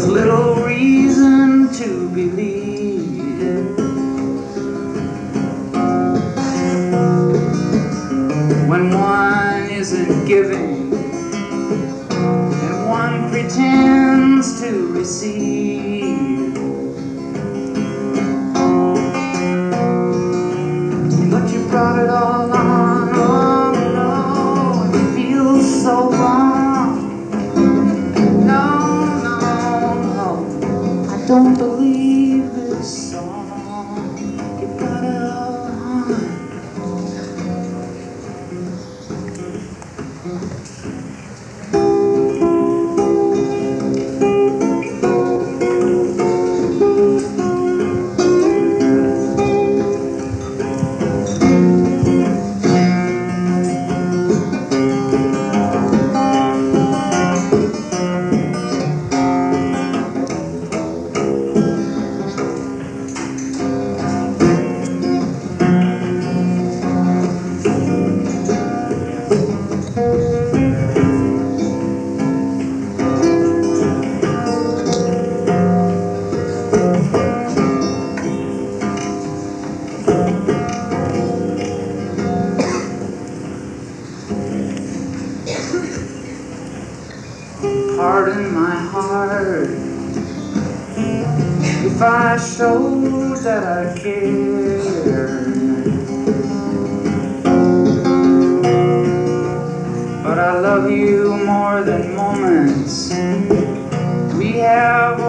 little reason to believe when one isn't giving and one pretends to receive. But you brought it all on, oh no, it feels so wrong. No, I don't believe this song. You brought it all on. Pardon my heart if I show that I care, but I love you more than moments we have